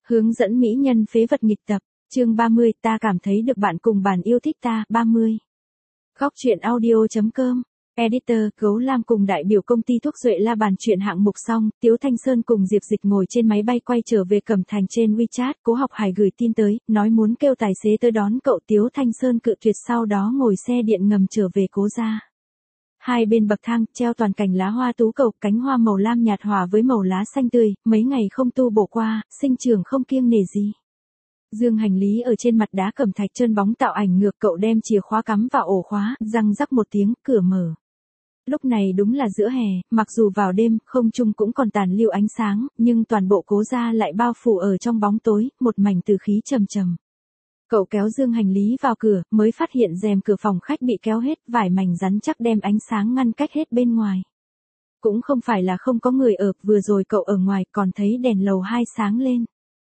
Hướng dẫn mỹ nhân phế vật nghịch tập, chương 30, ta cảm thấy được bạn cùng bàn yêu thích ta, 30. Góc truyện audio.com, Editor, Gấu Lam cùng đại biểu công ty thuốc Duệ La bàn chuyện hạng mục xong, Tiếu Thanh Sơn cùng Diệp Dịch ngồi trên máy bay quay trở về Cẩm Thành trên WeChat, Cố Học Hải gửi tin tới, nói muốn kêu tài xế tới đón cậu. Tiếu Thanh Sơn cự tuyệt, sau đó ngồi xe điện ngầm trở về Cố gia. Hai bên bậc thang, treo toàn cảnh lá hoa tú cầu, cánh hoa màu lam nhạt hòa với màu lá xanh tươi, mấy ngày không tu bổ qua, sinh trưởng không kiêng nể gì. Dương hành lý ở trên mặt đá cẩm thạch trơn bóng tạo ảnh ngược, cậu đem chìa khóa cắm vào ổ khóa, răng rắc một tiếng, cửa mở. Lúc này đúng là giữa hè, mặc dù vào đêm, không trung cũng còn tàn lưu ánh sáng, nhưng toàn bộ Cố gia lại bao phủ ở trong bóng tối, một mảnh từ khí trầm trầm. Cậu kéo dương hành lý vào cửa, mới phát hiện rèm cửa phòng khách bị kéo hết, vải mảnh rắn chắc đem ánh sáng ngăn cách hết bên ngoài. Cũng không phải là không có người ở, vừa rồi cậu ở ngoài còn thấy đèn lầu 2 sáng lên.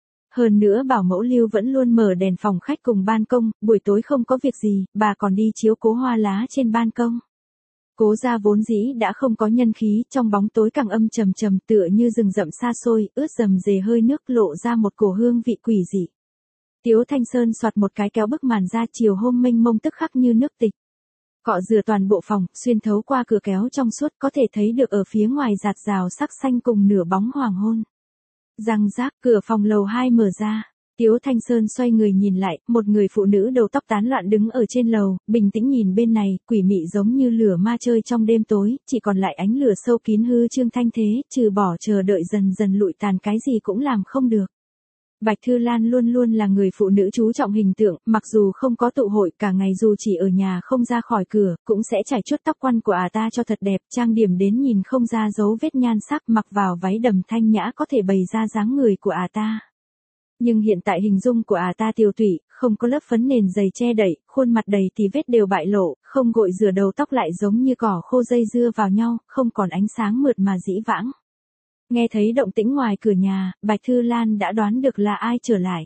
Hơn nữa bảo mẫu Lưu vẫn luôn mở đèn phòng khách cùng ban công, buổi tối không có việc gì, bà còn đi chiếu cố hoa lá trên ban công. Cố gia vốn dĩ đã không có nhân khí, trong bóng tối càng âm trầm trầm, tựa như rừng rậm xa xôi, ướt rầm rề hơi nước, lộ ra một cổ hương vị quỷ dị. Tiếu Thanh Sơn soạt một cái kéo bức màn ra, chiều hôm mênh mông tức khắc như nước tịch. Cọ rửa toàn bộ phòng, xuyên thấu qua cửa kéo trong suốt, có thể thấy được ở phía ngoài rạt rào sắc xanh cùng nửa bóng hoàng hôn. Răng rác, cửa phòng lầu 2 mở ra. Tiếu Thanh Sơn xoay người nhìn lại, một người phụ nữ đầu tóc tán loạn đứng ở trên lầu, bình tĩnh nhìn bên này, quỷ mị giống như lửa ma chơi trong đêm tối, chỉ còn lại ánh lửa sâu kín hư trương thanh thế, trừ bỏ chờ đợi dần dần lụi tàn, cái gì cũng làm không được. Bạch Thư Lan luôn luôn là người phụ nữ chú trọng hình tượng, mặc dù không có tụ hội, cả ngày dù chỉ ở nhà không ra khỏi cửa, cũng sẽ chải chuốt tóc quăn của ta cho thật đẹp, trang điểm đến nhìn không ra dấu vết nhan sắc, mặc vào váy đầm thanh nhã có thể bày ra dáng người của ta. Nhưng hiện tại hình dung của ta tiều tụy, không có lớp phấn nền dày che đậy, khuôn mặt đầy thì vết đều bại lộ, không gội rửa đầu tóc lại giống như cỏ khô dây dưa vào nhau, không còn ánh sáng mượt mà dĩ vãng. Nghe thấy động tĩnh ngoài cửa nhà, Bạch Thư Lan đã đoán được là ai trở lại.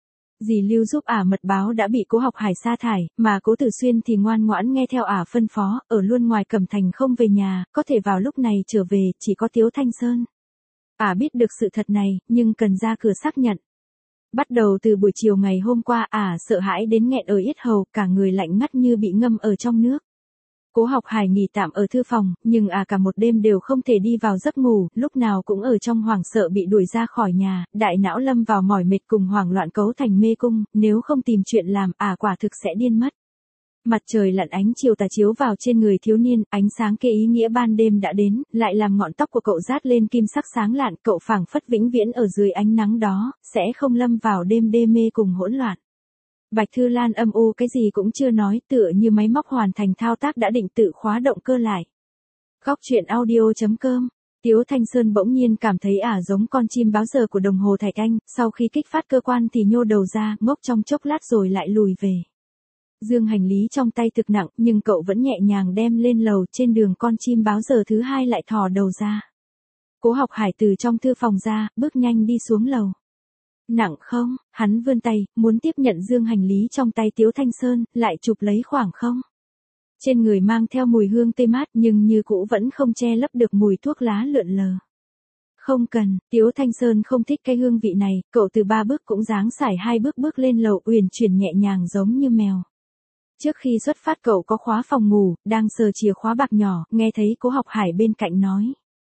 Dì Lưu giúp mật báo đã bị Cố Học Hải sa thải, mà Cố Tử Xuyên thì ngoan ngoãn nghe theo phân phó, ở luôn ngoài Cẩm Thành không về nhà, có thể vào lúc này trở về, chỉ có Tiếu Thanh Sơn. Biết được sự thật này, nhưng cần ra cửa xác nhận. Bắt đầu từ buổi chiều ngày hôm qua, sợ hãi đến nghẹn ở yết hầu, cả người lạnh ngắt như bị ngâm ở trong nước. Cố Học Hải nghỉ tạm ở thư phòng, nhưng cả một đêm đều không thể đi vào giấc ngủ, lúc nào cũng ở trong hoảng sợ bị đuổi ra khỏi nhà, đại não lâm vào mỏi mệt cùng hoảng loạn cấu thành mê cung, nếu không tìm chuyện làm, quả thực sẽ điên mất. Mặt trời lặn ánh chiều tà chiếu vào trên người thiếu niên, ánh sáng kia ý nghĩa ban đêm đã đến, lại làm ngọn tóc của cậu rát lên kim sắc sáng lạn, cậu phảng phất vĩnh viễn ở dưới ánh nắng đó, sẽ không lâm vào đêm đê mê cùng hỗn loạn. Bạch Thư Lan âm u cái gì cũng chưa nói, tựa như máy móc hoàn thành thao tác đã định tự khóa động cơ lại. Góc truyện audio.com, Tiếu Thanh Sơn bỗng nhiên cảm thấy giống con chim báo giờ của đồng hồ Thạch Anh, sau khi kích phát cơ quan thì nhô đầu ra, ngốc trong chốc lát rồi lại lùi về. Dương hành lý trong tay thực nặng, nhưng cậu vẫn nhẹ nhàng đem lên lầu, trên đường con chim báo giờ thứ hai lại thò đầu ra. Cố Học Hải từ trong thư phòng ra, bước nhanh đi xuống lầu. Nặng không? Hắn vươn tay, muốn tiếp nhận dương hành lý trong tay Tiếu Thanh Sơn, lại chụp lấy khoảng không. Trên người mang theo mùi hương tươi mát nhưng như cũ vẫn không che lấp được mùi thuốc lá lượn lờ. Không cần, Tiếu Thanh Sơn không thích cái hương vị này, cậu từ 3 bước cũng dáng sải 2 bước bước lên lầu, uyển chuyển nhẹ nhàng giống như mèo. Trước khi xuất phát cậu có khóa phòng ngủ, đang sờ chìa khóa bạc nhỏ, nghe thấy Cố Học Hải bên cạnh nói.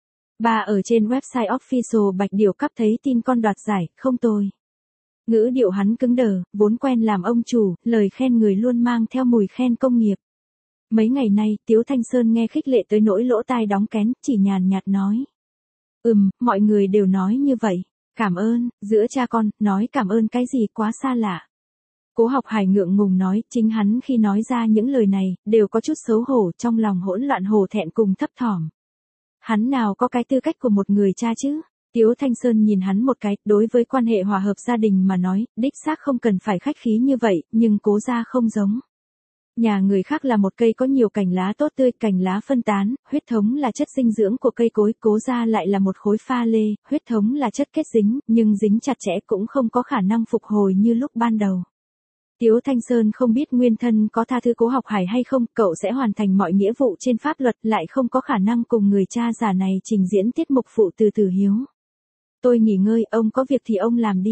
Bà ở trên website official Bạch Điểu Cup thấy tin con đoạt giải, không tồi. Ngữ điệu hắn cứng đờ, vốn quen làm ông chủ, lời khen người luôn mang theo mùi khen công nghiệp. Mấy ngày nay, Tiếu Thanh Sơn nghe khích lệ tới nỗi lỗ tai đóng kén, chỉ nhàn nhạt nói. Mọi người đều nói như vậy. Cảm ơn, giữa cha con, nói cảm ơn cái gì quá xa lạ. Cố Học Hải ngượng ngùng nói, chính hắn khi nói ra những lời này, đều có chút xấu hổ, trong lòng hỗn loạn hổ thẹn cùng thấp thỏm. Hắn nào có cái tư cách của một người cha chứ? Tiếu Thanh Sơn nhìn hắn một cái, đối với quan hệ hòa hợp gia đình mà nói, đích xác không cần phải khách khí như vậy, nhưng Cố gia không giống. Nhà người khác là một cây có nhiều cành lá tốt tươi, cành lá phân tán, huyết thống là chất dinh dưỡng của cây cối, Cố gia lại là một khối pha lê, huyết thống là chất kết dính, nhưng dính chặt chẽ cũng không có khả năng phục hồi như lúc ban đầu. Tiếu Thanh Sơn không biết nguyên thân có tha thứ Cố Học Hải hay không, cậu sẽ hoàn thành mọi nghĩa vụ trên pháp luật, lại không có khả năng cùng người cha già này trình diễn tiết mục phụ từ từ hiếu. Tôi nghỉ ngơi, ông có việc thì ông làm đi.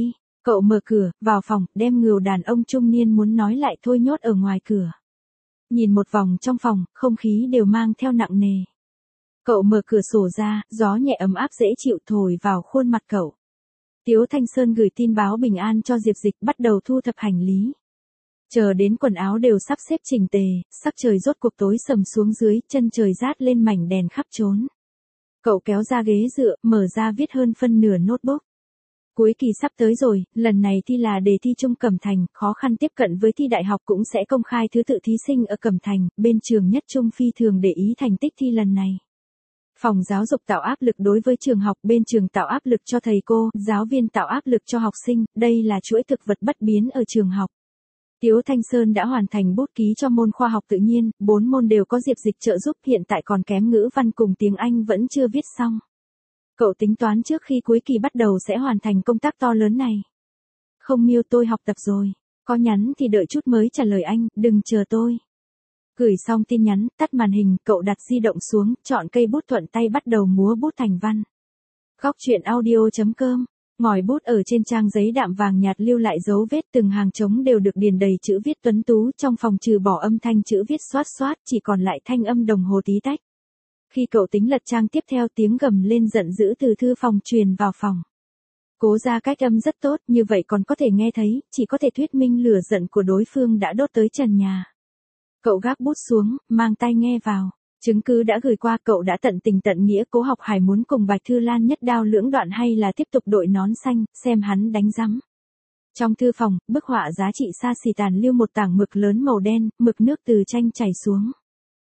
Cậu mở cửa, vào phòng, đem người đàn ông trung niên muốn nói lại thôi nhốt ở ngoài cửa. Nhìn một vòng trong phòng, không khí đều mang theo nặng nề. Cậu mở cửa sổ ra, gió nhẹ ấm áp dễ chịu thổi vào khuôn mặt cậu. Tiếu Thanh Sơn gửi tin báo bình an cho Diệp Dịch, bắt đầu thu thập hành lý. Chờ đến quần áo đều sắp xếp chỉnh tề, sắc trời rốt cuộc tối sầm xuống dưới, chân trời rát lên mảnh đèn khắp trốn. Cậu kéo ra ghế dựa, mở ra viết hơn phân nửa notebook. Cuối kỳ sắp tới rồi, lần này thi là đề thi Trung Cẩm Thành, khó khăn tiếp cận với thi đại học cũng sẽ công khai thứ tự thí sinh ở Cẩm Thành, bên trường Nhất Trung phi thường để ý thành tích thi lần này. Phòng giáo dục tạo áp lực đối với trường học, bên trường tạo áp lực cho thầy cô, giáo viên tạo áp lực cho học sinh, đây là chuỗi thực vật bất biến ở trường học. Tiếu Thanh Sơn đã hoàn thành bút ký cho môn khoa học tự nhiên, 4 môn đều có Diệp Dịch trợ giúp, hiện tại còn kém ngữ văn cùng tiếng Anh vẫn chưa viết xong. Cậu tính toán trước khi cuối kỳ bắt đầu sẽ hoàn thành công tác to lớn này. Không Miêu, tôi học tập rồi. Có nhắn thì đợi chút mới trả lời anh, đừng chờ tôi. Gửi xong tin nhắn, tắt màn hình, cậu đặt di động xuống, chọn cây bút thuận tay bắt đầu múa bút thành văn. Góc truyện audio.com. Ngòi bút ở trên trang giấy đạm vàng nhạt lưu lại dấu vết, từng hàng trống đều được điền đầy chữ viết tuấn tú, trong phòng trừ bỏ âm thanh chữ viết xoát xoát, chỉ còn lại thanh âm đồng hồ tí tách. Khi cậu tính lật trang tiếp theo, tiếng gầm lên giận dữ từ thư phòng truyền vào phòng. Cố ra cách âm rất tốt, như vậy còn có thể nghe thấy, chỉ có thể thuyết minh lửa giận của đối phương đã đốt tới trần nhà. Cậu gác bút xuống, mang tai nghe vào. Chứng cứ đã gửi qua, cậu đã tận tình tận nghĩa. Cố Học Hải muốn cùng Bạch Thư Lan nhất đao lưỡng đoạn hay là tiếp tục đội nón xanh, xem hắn đánh rắm. Trong thư phòng, bức họa giá trị xa xỉ tàn lưu một tảng mực lớn màu đen, mực nước từ tranh chảy xuống.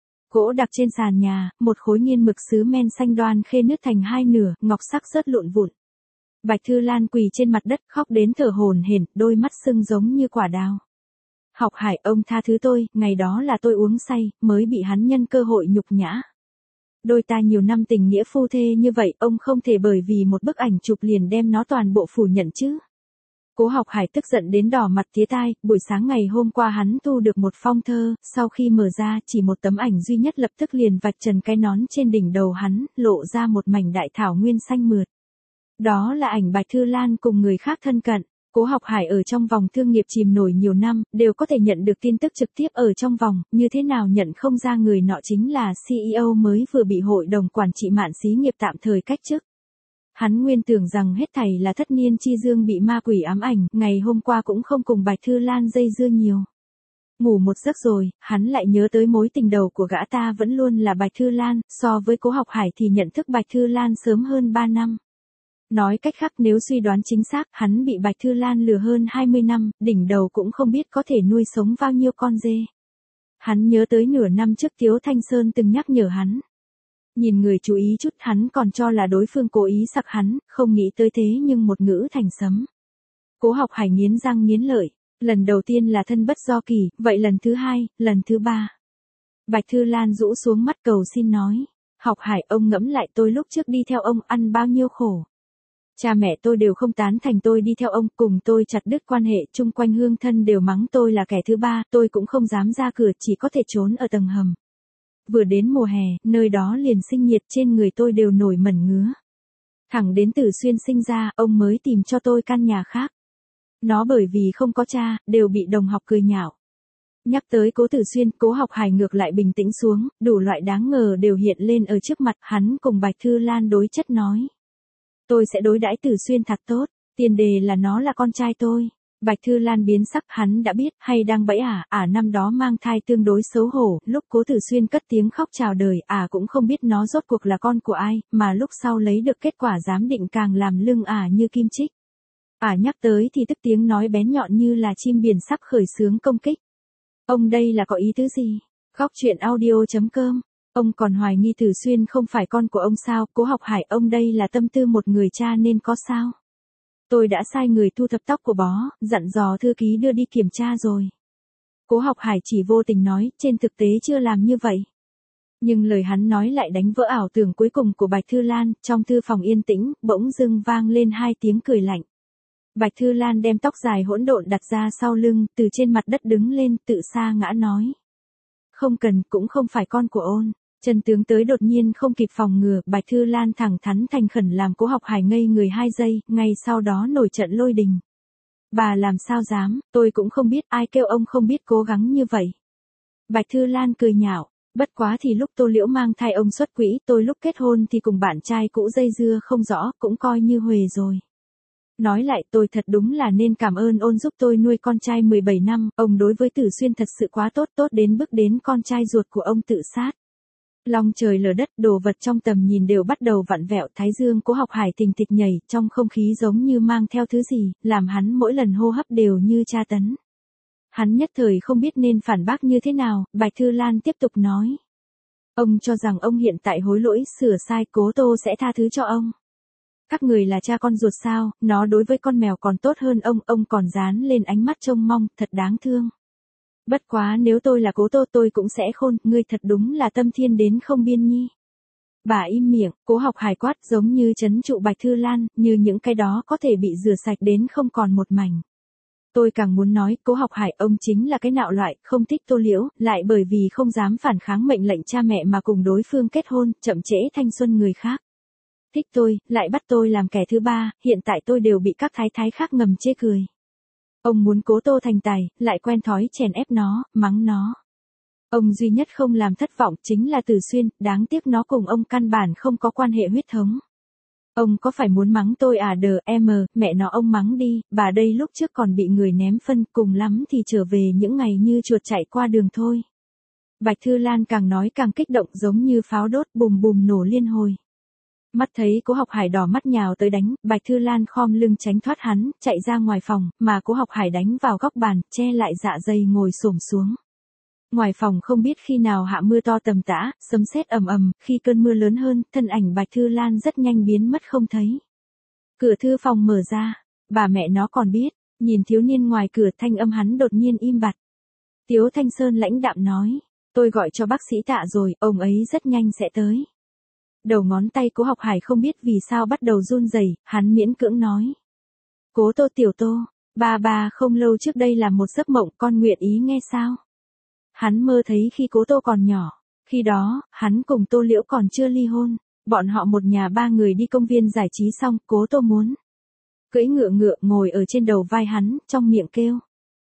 Gỗ đặt trên sàn nhà, một khối nghiên mực sứ men xanh đoan khê nứt thành hai nửa, ngọc sắc rớt lụn vụn. Bạch Thư Lan quỳ trên mặt đất khóc đến thở hổn hển, đôi mắt sưng giống như quả đào. Học Hải, ông tha thứ tôi, ngày đó là tôi uống say, mới bị hắn nhân cơ hội nhục nhã. Đôi ta nhiều năm tình nghĩa phu thê như vậy, ông không thể bởi vì một bức ảnh chụp liền đem nó toàn bộ phủ nhận chứ. Cố Học Hải tức giận đến đỏ mặt tía tai, buổi sáng ngày hôm qua hắn thu được một phong thơ, sau khi mở ra chỉ một tấm ảnh duy nhất lập tức liền vạch trần cái nón trên đỉnh đầu hắn, lộ ra một mảnh đại thảo nguyên xanh mượt. Đó là ảnh Bạch Thư Lan cùng người khác thân cận. Cố Học Hải ở trong vòng thương nghiệp chìm nổi nhiều năm, đều có thể nhận được tin tức trực tiếp ở trong vòng, như thế nào nhận không ra người nọ chính là CEO mới vừa bị hội đồng quản trị Mạn xí nghiệp tạm thời cách chức. Hắn nguyên tưởng rằng hết thảy là Thất Niên Chi Dương bị ma quỷ ám ảnh, ngày hôm qua cũng không cùng Bạch Thư Lan dây dưa nhiều. Ngủ một giấc rồi, hắn lại nhớ tới mối tình đầu của gã ta vẫn luôn là Bạch Thư Lan, so với Cố Học Hải thì nhận thức Bạch Thư Lan sớm hơn 3 năm. Nói cách khác, nếu suy đoán chính xác, hắn bị Bạch Thư Lan lừa hơn 20 năm, đỉnh đầu cũng không biết có thể nuôi sống bao nhiêu con dê. Hắn nhớ tới nửa năm trước Tiếu Thanh Sơn từng nhắc nhở hắn. Nhìn người chú ý chút, hắn còn cho là đối phương cố ý sặc hắn, không nghĩ tới thế nhưng một ngữ thành sấm. Cố Học Hải nghiến răng nghiến lợi, lần đầu tiên là thân bất do kỳ, vậy lần thứ hai, lần thứ ba. Bạch Thư Lan rũ xuống mắt cầu xin nói, Học Hải, ông ngẫm lại, tôi lúc trước đi theo ông ăn bao nhiêu khổ. Cha mẹ tôi đều không tán thành tôi đi theo ông, cùng tôi chặt đứt quan hệ, chung quanh hương thân đều mắng tôi là kẻ thứ ba, tôi cũng không dám ra cửa, chỉ có thể trốn ở tầng hầm. Vừa đến mùa hè, nơi đó liền sinh nhiệt, trên người tôi đều nổi mẩn ngứa. Thẳng đến Tử Xuyên sinh ra, ông mới tìm cho tôi căn nhà khác. Nó bởi vì không có cha, đều bị đồng học cười nhạo. Nhắc tới Cố Tử Xuyên, Cố Học Hải ngược lại bình tĩnh xuống, đủ loại đáng ngờ đều hiện lên ở trước mặt, hắn cùng Bạch Thư Lan đối chất nói. Tôi sẽ đối đãi Tử Xuyên thật tốt, tiền đề là nó là con trai tôi. Bạch Thư Lan biến sắc, hắn đã biết, hay đang bẫy năm đó mang thai tương đối xấu hổ, lúc Cố Tử Xuyên cất tiếng khóc chào đời, cũng không biết nó rốt cuộc là con của ai, mà lúc sau lấy được kết quả giám định càng làm lưng như kim chích. Nhắc tới thì tức tiếng nói bén nhọn như là chim biển sắp khởi xướng công kích. Ông đây là có ý tứ gì? Góc truyện audio.com. Ông còn hoài nghi Tử Xuyên không phải con của ông sao? Cố Học Hải, ông đây là tâm tư một người cha nên có sao? Tôi đã sai người thu thập tóc của bó, dặn dò thư ký đưa đi kiểm tra rồi. Cố Học Hải chỉ vô tình nói, trên thực tế chưa làm như vậy. Nhưng lời hắn nói lại đánh vỡ ảo tưởng cuối cùng của Bạch Thư Lan, trong thư phòng yên tĩnh, bỗng dưng vang lên hai tiếng cười lạnh. Bạch Thư Lan đem tóc dài hỗn độn đặt ra sau lưng, từ trên mặt đất đứng lên, tự sa ngã nói. Không cần, cũng không phải con của Ôn. Chân tướng tới đột nhiên không kịp phòng ngừa, Bạch Thư Lan thẳng thắn thành khẩn làm Cố Học Hải ngây người 2 giây, ngay sau đó nổi trận lôi đình. Bà làm sao dám, tôi cũng không biết, ai kêu ông không biết cố gắng như vậy. Bạch Thư Lan cười nhạo, bất quá thì lúc Tô Liễu mang thai ông xuất quỹ, tôi lúc kết hôn thì cùng bạn trai cũ dây dưa không rõ, cũng coi như huề rồi. Nói lại tôi thật đúng là nên cảm ơn ôn giúp tôi nuôi con trai 17 năm, ông đối với Tử Xuyên thật sự quá tốt, tốt đến bước đến con trai ruột của ông tự sát. Long trời lở đất, đồ vật trong tầm nhìn đều bắt đầu vặn vẹo, thái dương Cố Học Hải thình thịch nhảy, trong không khí giống như mang theo thứ gì, làm hắn mỗi lần hô hấp đều như tra tấn. Hắn nhất thời không biết nên phản bác như thế nào, Bạch Thư Lan tiếp tục nói. Ông cho rằng ông hiện tại hối lỗi, sửa sai, Cố Tô sẽ tha thứ cho ông. Các người là cha con ruột sao, nó đối với con mèo còn tốt hơn ông còn dán lên ánh mắt trông mong, thật đáng thương. Bất quá nếu tôi là Cố Tô tôi cũng sẽ khôn, ngươi thật đúng là tâm thiên đến không biên nhi. Bà im miệng, Cố Học Hải quát giống như trấn trụ Bạch Thư Lan, như những cái đó có thể bị rửa sạch đến không còn một mảnh. Tôi càng muốn nói, Cố Học Hải ông chính là cái nạo loại, không thích Tô Liễu, lại bởi vì không dám phản kháng mệnh lệnh cha mẹ mà cùng đối phương kết hôn, chậm trễ thanh xuân người khác. Thích tôi, lại bắt tôi làm kẻ thứ ba, hiện tại tôi đều bị các thái thái khác ngầm chê cười. Ông muốn Cố Tô thành tài, lại quen thói chèn ép nó, mắng nó. Ông duy nhất không làm thất vọng chính là Tử Xuyên, đáng tiếc nó cùng ông căn bản không có quan hệ huyết thống. Ông có phải muốn mắng tôi à mẹ nó ông mắng đi, bà đây lúc trước còn bị người ném phân, cùng lắm thì trở về những ngày như chuột chạy qua đường thôi. Bạch Thư Lan càng nói càng kích động giống như pháo đốt bùm bùm nổ liên hồi. Mắt thấy Cố Học Hải đỏ mắt nhào tới đánh, Bạch Thư Lan khom lưng tránh thoát hắn, chạy ra ngoài phòng, mà Cố Học Hải đánh vào góc bàn, che lại dạ dày ngồi xổm xuống. Ngoài phòng không biết khi nào hạ mưa to tầm tã, sấm sét ầm ầm, khi cơn mưa lớn hơn, thân ảnh Bạch Thư Lan rất nhanh biến mất không thấy. Cửa thư phòng mở ra, bà mẹ nó còn biết, nhìn thiếu niên ngoài cửa, thanh âm hắn đột nhiên im bặt. Tiếu Thanh Sơn lãnh đạm nói, tôi gọi cho bác sĩ Tạ rồi, ông ấy rất nhanh sẽ tới. Đầu ngón tay Cố Học Hải không biết vì sao bắt đầu run rẩy, hắn miễn cưỡng nói. Cố Tô tiểu Tô, bà không lâu trước đây làm một giấc mộng, con nguyện ý nghe sao? Hắn mơ thấy khi Cố Tô còn nhỏ, khi đó, hắn cùng Tô Liễu còn chưa ly hôn, bọn họ một nhà ba người đi công viên giải trí xong, Cố Tô muốn cưỡi ngựa ngồi ở trên đầu vai hắn, trong miệng kêu.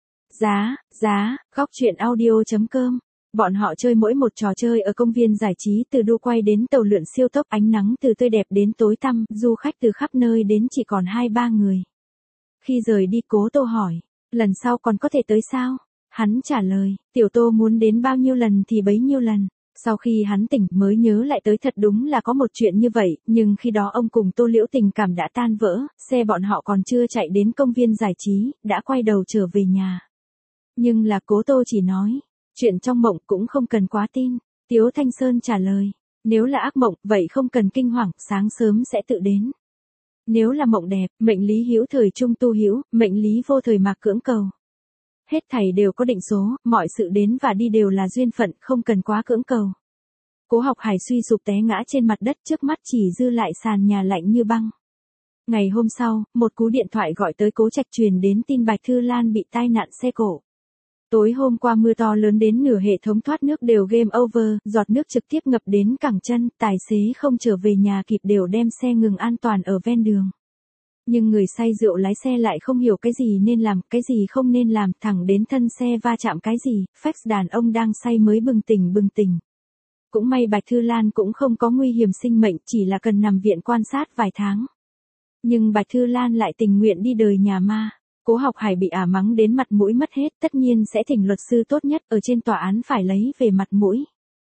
Giá, goctruyện audio.com. Bọn họ chơi mỗi một trò chơi ở công viên giải trí, từ đu quay đến tàu lượn siêu tốc, ánh nắng từ tươi đẹp đến tối tăm, du khách từ khắp nơi đến chỉ còn 2-3 người. Khi rời đi Cố Tô hỏi, lần sau còn có thể tới sao? Hắn trả lời, tiểu Tô muốn đến bao nhiêu lần thì bấy nhiêu lần. Sau khi hắn tỉnh mới nhớ lại tới thật đúng là có một chuyện như vậy, nhưng khi đó ông cùng Tô Liễu tình cảm đã tan vỡ, xe bọn họ còn chưa chạy đến công viên giải trí, đã quay đầu trở về nhà. Nhưng là Cố Tô chỉ nói, chuyện trong mộng cũng không cần quá tin. Tiếu Thanh Sơn trả lời, nếu là ác mộng, vậy không cần kinh hoàng, sáng sớm sẽ tự đến. Nếu là mộng đẹp, mệnh lý hữu thời trung tu hữu, mệnh lý vô thời mà cưỡng cầu. Hết thảy đều có định số, mọi sự đến và đi đều là duyên phận, không cần quá cưỡng cầu. Cố Học Hải suy sụp té ngã trên mặt đất, trước mắt chỉ dư lại sàn nhà lạnh như băng. Ngày hôm sau, một cú điện thoại gọi tới Cố Trạch truyền đến tin Bạch Thư Lan bị tai nạn xe cộ. Tối hôm qua mưa to lớn đến nửa hệ thống thoát nước đều game over, giọt nước trực tiếp ngập đến cẳng chân, tài xế không trở về nhà kịp đều đem xe ngừng an toàn ở ven đường. Nhưng người say rượu lái xe lại không hiểu cái gì nên làm, cái gì không nên làm, thẳng đến thân xe va chạm cái gì, fax đàn ông đang say mới bừng tỉnh. Cũng may Bạch Thư Lan cũng không có nguy hiểm sinh mệnh, chỉ là cần nằm viện quan sát vài tháng. Nhưng Bạch Thư Lan lại tình nguyện đi đời nhà ma. Cố Học Hải bị ả mắng đến mặt mũi mất hết, tất nhiên sẽ thỉnh luật sư tốt nhất ở trên tòa án phải lấy về mặt mũi.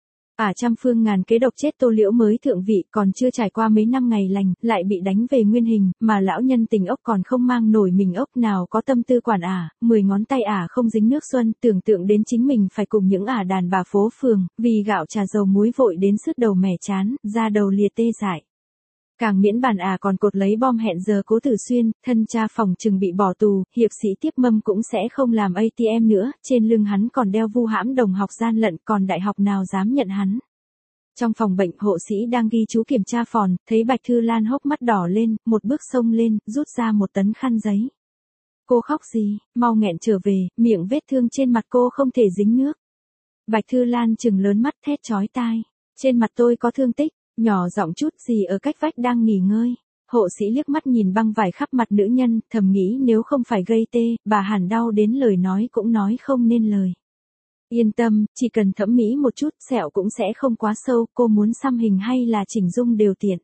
Ả trăm phương ngàn kế độc chết Tô Liễu mới thượng vị, còn chưa trải qua mấy năm ngày lành, lại bị đánh về nguyên hình, mà lão nhân tình ốc còn không mang nổi mình ốc, nào có tâm tư quản ả, 10 ngón tay ả không dính nước xuân, tưởng tượng đến chính mình phải cùng những ả đàn bà phố phường, vì gạo trà dầu muối vội đến sứt đầu mẻ chán, da đầu liệt tê dại. Càng miễn bàn ả còn cột lấy bom hẹn giờ Cố Tử Xuyên, thân cha phòng trừng bị bỏ tù, hiệp sĩ Tiếp Mâm cũng sẽ không làm ATM nữa, trên lưng hắn còn đeo vu hãm đồng học gian lận, còn đại học nào dám nhận hắn. Trong phòng bệnh, hộ sĩ đang ghi chú kiểm tra phòn, thấy Bạch Thư Lan hốc mắt đỏ lên, một bước xông lên, rút ra một tấn khăn giấy. Cô khóc gì, mau nghẹn trở về, miệng vết thương trên mặt cô không thể dính nước. Bạch Thư Lan trừng lớn mắt thét chói tai, trên mặt tôi có thương tích. Nhỏ giọng chút gì ở cách vách đang nghỉ ngơi. Hộ sĩ liếc mắt nhìn băng vải khắp mặt nữ nhân, thầm nghĩ nếu không phải gây tê, bà hẳn đau đến lời nói cũng nói không nên lời. Yên tâm, chỉ cần thẩm mỹ một chút, sẹo cũng sẽ không quá sâu, cô muốn xăm hình hay là chỉnh dung đều tiện.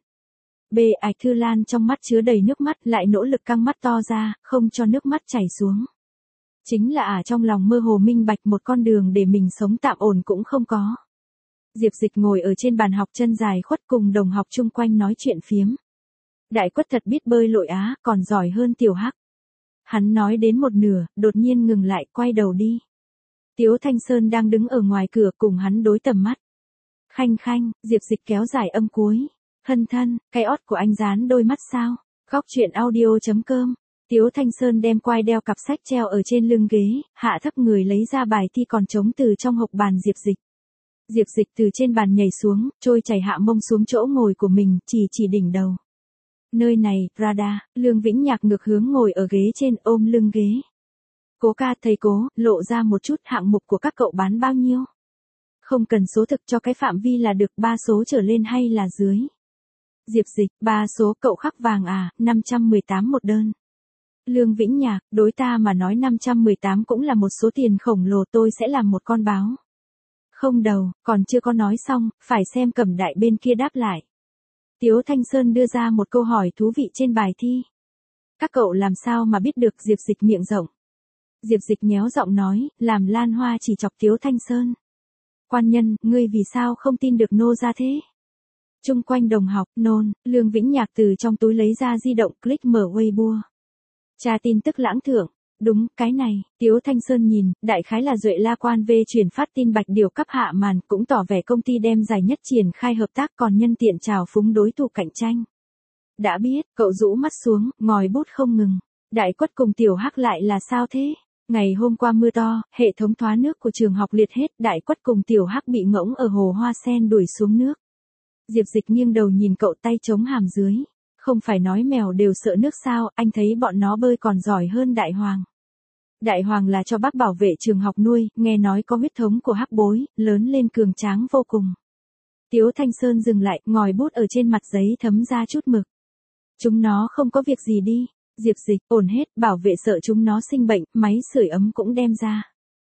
Ạch Thư Lan trong mắt chứa đầy nước mắt, lại nỗ lực căng mắt to ra, không cho nước mắt chảy xuống. Chính là trong lòng mơ hồ minh bạch một con đường để mình sống tạm ổn cũng không có. Diệp Dịch ngồi ở trên bàn học chân dài khuất cùng đồng học chung quanh nói chuyện phiếm. Đại Quất thật biết bơi lội á, còn giỏi hơn Tiểu Hắc. Hắn nói đến một nửa, đột nhiên ngừng lại, quay đầu đi. Tiếu Thanh Sơn đang đứng ở ngoài cửa cùng hắn đối tầm mắt. Khanh khanh, Diệp Dịch kéo dài âm cuối. Hân thân, cái ót của anh dán đôi mắt sao? Góc chuyện audio.com. Tiếu Thanh Sơn đem quai đeo cặp sách treo ở trên lưng ghế, hạ thấp người lấy ra bài thi còn trống từ trong hộc bàn Diệp Dịch. Diệp Dịch từ trên bàn nhảy xuống, trôi chảy hạ mông xuống chỗ ngồi của mình, chỉ đỉnh đầu. Nơi này, Prada, Lương Vĩnh Nhạc ngược hướng ngồi ở ghế trên ôm lưng ghế. Cố ca thầy cố, lộ ra một chút hạng mục của các cậu bán bao nhiêu? Không cần số thực cho cái phạm vi là được 3 số trở lên hay là dưới? Diệp Dịch, 3 số cậu khắc vàng à, 518 một đơn. Lương Vĩnh Nhạc, đối ta mà nói 518 cũng là một số tiền khổng lồ, tôi sẽ làm một con báo. Không đầu, còn chưa có nói xong, phải xem Cẩm Đại bên kia đáp lại. Tiếu Thanh Sơn đưa ra một câu hỏi thú vị trên bài thi. Các cậu làm sao mà biết được? Diệp Dịch miệng rộng. Diệp Dịch nhéo giọng nói, làm Lan Hoa chỉ chọc Tiếu Thanh Sơn. Quan nhân, ngươi vì sao không tin được nô ra thế? Chung quanh đồng học, nôn, Lương Vĩnh Nhạc từ trong túi lấy ra di động, click mở Weibo. Tra tin tức lãng thưởng. Đúng, cái này, Tiếu Thanh Sơn nhìn, đại khái là Duệ La Quan về chuyển phát tin Bạch Điều cấp hạ màn, cũng tỏ vẻ công ty đem giải nhất triển khai hợp tác còn nhân tiện trào phúng đối thủ cạnh tranh. Đã biết, cậu rũ mắt xuống, ngòi bút không ngừng. Đại Quất cùng Tiểu Hắc lại là sao thế? Ngày hôm qua mưa to, hệ thống thoát nước của trường học liệt hết, Đại Quất cùng Tiểu Hắc bị ngỗng ở hồ hoa sen đuổi xuống nước. Diệp Dịch nghiêng đầu nhìn cậu, tay chống hàm dưới. Không phải nói mèo đều sợ nước sao, anh thấy bọn nó bơi còn giỏi hơn Đại Hoàng. Đại Hoàng là cho bác bảo vệ trường học nuôi, nghe nói có huyết thống của Hắc bối, lớn lên cường tráng vô cùng. Tiếu Thanh Sơn dừng lại, ngòi bút ở trên mặt giấy thấm ra chút mực. Chúng nó không có việc gì đi. Diệp Dịch, ổn hết, bảo vệ sợ chúng nó sinh bệnh, máy sưởi ấm cũng đem ra.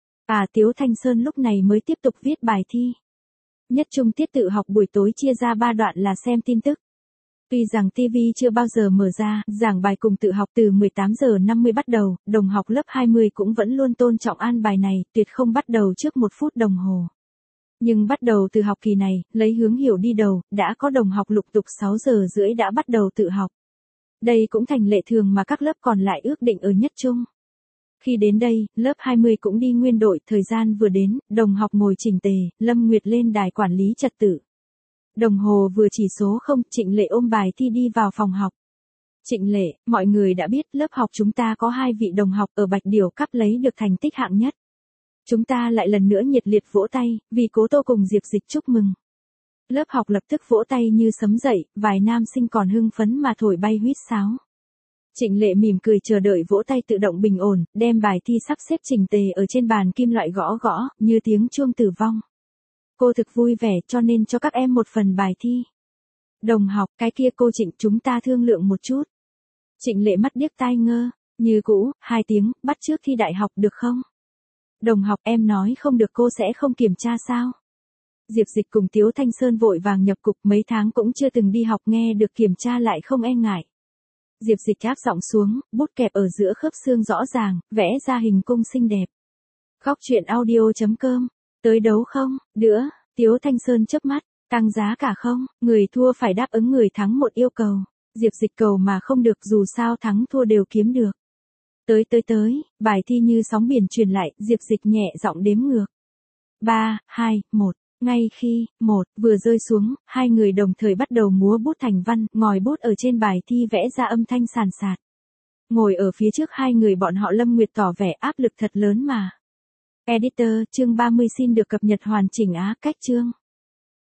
Tiếu Thanh Sơn lúc này mới tiếp tục viết bài thi. Nhất trung tiết tự học buổi tối chia ra 3 đoạn là xem tin tức. Tuy rằng TV chưa bao giờ mở ra, giảng bài cùng tự học từ 18 giờ 50 bắt đầu, đồng học lớp 20 cũng vẫn luôn tôn trọng an bài này, tuyệt không bắt đầu trước 1 phút đồng hồ. Nhưng bắt đầu từ học kỳ này, lấy hướng hiểu đi đầu, đã có đồng học lục tục 6 giờ rưỡi đã bắt đầu tự học. Đây cũng thành lệ thường mà các lớp còn lại ước định ở nhất trung. Khi đến đây, lớp 20 cũng đi nguyên đội, thời gian vừa đến, đồng học ngồi chỉnh tề, Lâm Nguyệt lên đài quản lý trật tự. Đồng hồ vừa chỉ số 0, Trịnh Lệ ôm bài thi đi vào phòng học. Trịnh Lệ, mọi người đã biết lớp học chúng ta có 2 vị đồng học ở Bạch Điều cấp lấy được thành tích hạng nhất. Chúng ta lại lần nữa nhiệt liệt vỗ tay, vì Cố Tô cùng Diệp Dịch chúc mừng. Lớp học lập tức vỗ tay như sấm dậy, vài nam sinh còn hưng phấn mà thổi bay huýt sáo. Trịnh Lệ mỉm cười chờ đợi vỗ tay tự động bình ổn, đem bài thi sắp xếp chỉnh tề ở trên bàn kim loại gõ gõ, như tiếng chuông tử vong. Cô thực vui vẻ cho nên cho các em một phần bài thi. Đồng học, cái kia cô Trịnh, chúng ta thương lượng một chút. Trịnh Lệ mắt điếc tai ngơ, như cũ, 2 tiếng, bắt trước thi đại học được không? Đồng học, em nói không được cô sẽ không kiểm tra sao? Diệp Dịch cùng Tiếu Thanh Sơn vội vàng nhập cục, mấy tháng cũng chưa từng đi học, nghe được kiểm tra lại không e ngại. Diệp Dịch áp giọng xuống, bút kẹp ở giữa khớp xương rõ ràng, vẽ ra hình cung xinh đẹp. Góc chuyện audio.com. Tới đấu không? Nữa, Tiếu Thanh Sơn chớp mắt, tăng giá cả không? Người thua phải đáp ứng người thắng một yêu cầu. Diệp Dịch cầu mà không được, dù sao thắng thua đều kiếm được. Tới, bài thi như sóng biển truyền lại, Diệp Dịch nhẹ giọng đếm ngược. 3, 2, 1. Ngay khi, 1, vừa rơi xuống, 2 người đồng thời bắt đầu múa bút thành văn, ngòi bút ở trên bài thi vẽ ra âm thanh sàn sạt. Ngồi ở phía trước 2 người bọn họ Lâm Nguyệt tỏ vẻ áp lực thật lớn mà. Editor, chương 30 xin được cập nhật hoàn chỉnh cách chương.